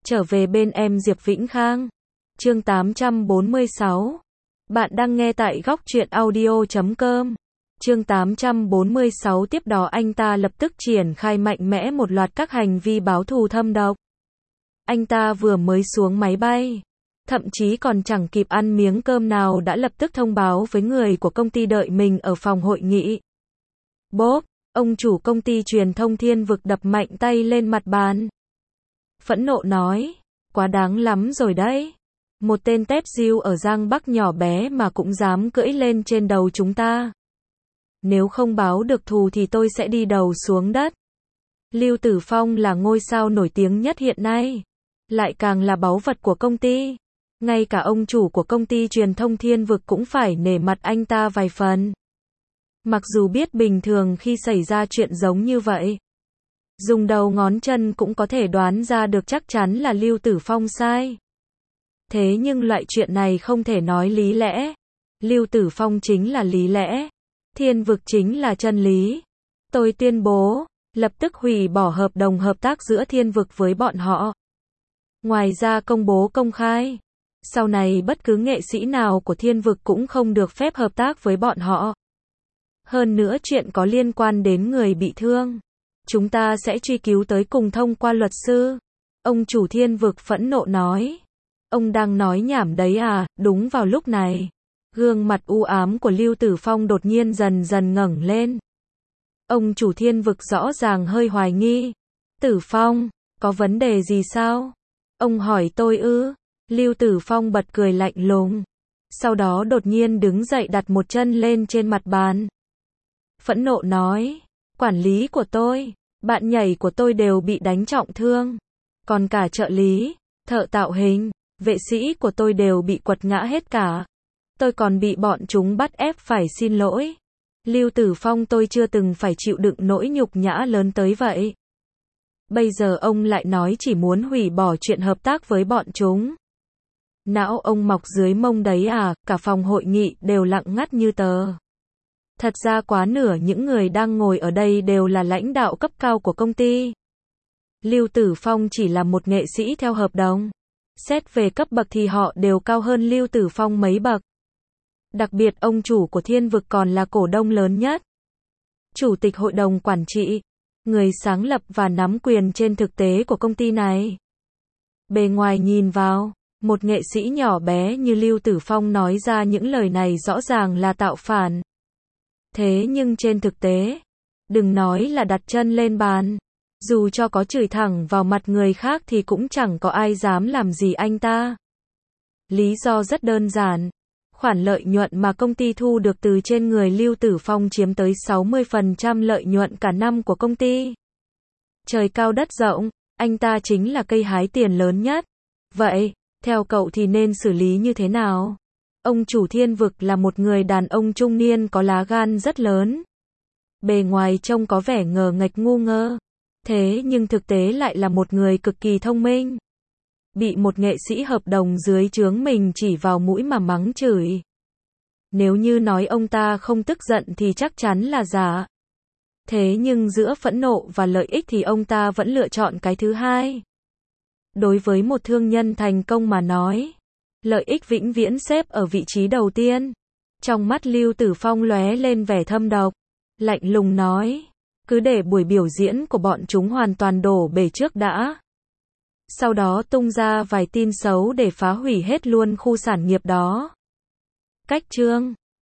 Trở về bên em Diệp Vĩnh Khang. Chương 846. Bạn đang nghe tại góc truyện audio.com. Chương 846. Tiếp đó anh ta lập tức triển khai mạnh mẽ một loạt các hành vi báo thù thâm độc. Anh ta vừa mới xuống máy bay, thậm chí còn chẳng kịp ăn miếng cơm nào đã lập tức thông báo với người của công ty đợi mình ở phòng hội nghị. Bốp, ông chủ công ty truyền thông Thiên Vực đập mạnh tay lên mặt bàn. Phẫn nộ nói, quá đáng lắm rồi đấy. Một tên tép diêu ở Giang Bắc nhỏ bé mà cũng dám cưỡi lên trên đầu chúng ta. Nếu không báo được thù thì tôi sẽ đi đầu xuống đất. Lưu Tử Phong là ngôi sao nổi tiếng nhất hiện nay, lại càng là báu vật của công ty. Ngay cả ông chủ của công ty truyền thông Thiên Vực cũng phải nể mặt anh ta vài phần. Mặc dù biết bình thường khi xảy ra chuyện giống như vậy, dùng đầu ngón chân cũng có thể đoán ra được chắc chắn là Lưu Tử Phong sai. Thế nhưng loại chuyện này không thể nói lý lẽ. Lưu Tử Phong chính là lý lẽ. Thiên Vực chính là chân lý. Tôi tuyên bố, lập tức hủy bỏ hợp đồng hợp tác giữa Thiên Vực với bọn họ. Ngoài ra công bố công khai, sau này bất cứ nghệ sĩ nào của Thiên Vực cũng không được phép hợp tác với bọn họ. Hơn nữa chuyện có liên quan đến người bị thương, chúng ta sẽ truy cứu tới cùng thông qua luật sư. Ông chủ Thiên Vực phẫn nộ nói. Ông đang nói nhảm đấy à? Đúng vào lúc này, gương mặt u ám của Lưu Tử Phong đột nhiên dần dần ngẩng lên. Ông chủ Thiên Vực rõ ràng hơi hoài nghi. Tử Phong, có vấn đề gì sao? Ông hỏi tôi ư? Lưu Tử Phong bật cười lạnh lùng. Sau đó đột nhiên đứng dậy đặt một chân lên trên mặt bàn. Phẫn nộ nói, quản lý của tôi, bạn nhảy của tôi đều bị đánh trọng thương. Còn cả trợ lý, thợ tạo hình, vệ sĩ của tôi đều bị quật ngã hết cả. Tôi còn bị bọn chúng bắt ép phải xin lỗi. Lưu Tử Phong, tôi chưa từng phải chịu đựng nỗi nhục nhã lớn tới vậy. Bây giờ ông lại nói chỉ muốn hủy bỏ chuyện hợp tác với bọn chúng. Não ông mọc dưới mông đấy à? Cả phòng hội nghị đều lặng ngắt như tờ. Thật ra quá nửa những người đang ngồi ở đây đều là lãnh đạo cấp cao của công ty. Lưu Tử Phong chỉ là một nghệ sĩ theo hợp đồng. Xét về cấp bậc thì họ đều cao hơn Lưu Tử Phong mấy bậc. Đặc biệt ông chủ của Thiên Vực còn là cổ đông lớn nhất, chủ tịch hội đồng quản trị, người sáng lập và nắm quyền trên thực tế của công ty này. Bề ngoài nhìn vào, một nghệ sĩ nhỏ bé như Lưu Tử Phong nói ra những lời này rõ ràng là tạo phản. Thế nhưng trên thực tế, đừng nói là đặt chân lên bàn, dù cho có chửi thẳng vào mặt người khác thì cũng chẳng có ai dám làm gì anh ta. Lý do rất đơn giản. Khoản lợi nhuận mà công ty thu được từ trên người Lưu Tử Phong chiếm tới 60% lợi nhuận cả năm của công ty. Trời cao đất rộng, anh ta chính là cây hái tiền lớn nhất. Vậy, theo cậu thì nên xử lý như thế nào? Ông chủ Thiên Vực là một người đàn ông trung niên có lá gan rất lớn. Bề ngoài trông có vẻ ngờ nghệch ngu ngơ. Thế nhưng thực tế lại là một người cực kỳ thông minh. Bị một nghệ sĩ hợp đồng dưới trướng mình chỉ vào mũi mà mắng chửi. Nếu như nói ông ta không tức giận thì chắc chắn là giả. Thế nhưng giữa phẫn nộ và lợi ích thì ông ta vẫn lựa chọn cái thứ hai. Đối với một thương nhân thành công mà nói, lợi ích vĩnh viễn xếp ở vị trí đầu tiên. Trong mắt Lưu Tử Phong lóe lên vẻ thâm độc, lạnh lùng nói, cứ để buổi biểu diễn của bọn chúng hoàn toàn đổ bể trước đã. Sau đó tung ra vài tin xấu để phá hủy hết luôn khu sản nghiệp đó. Cách chương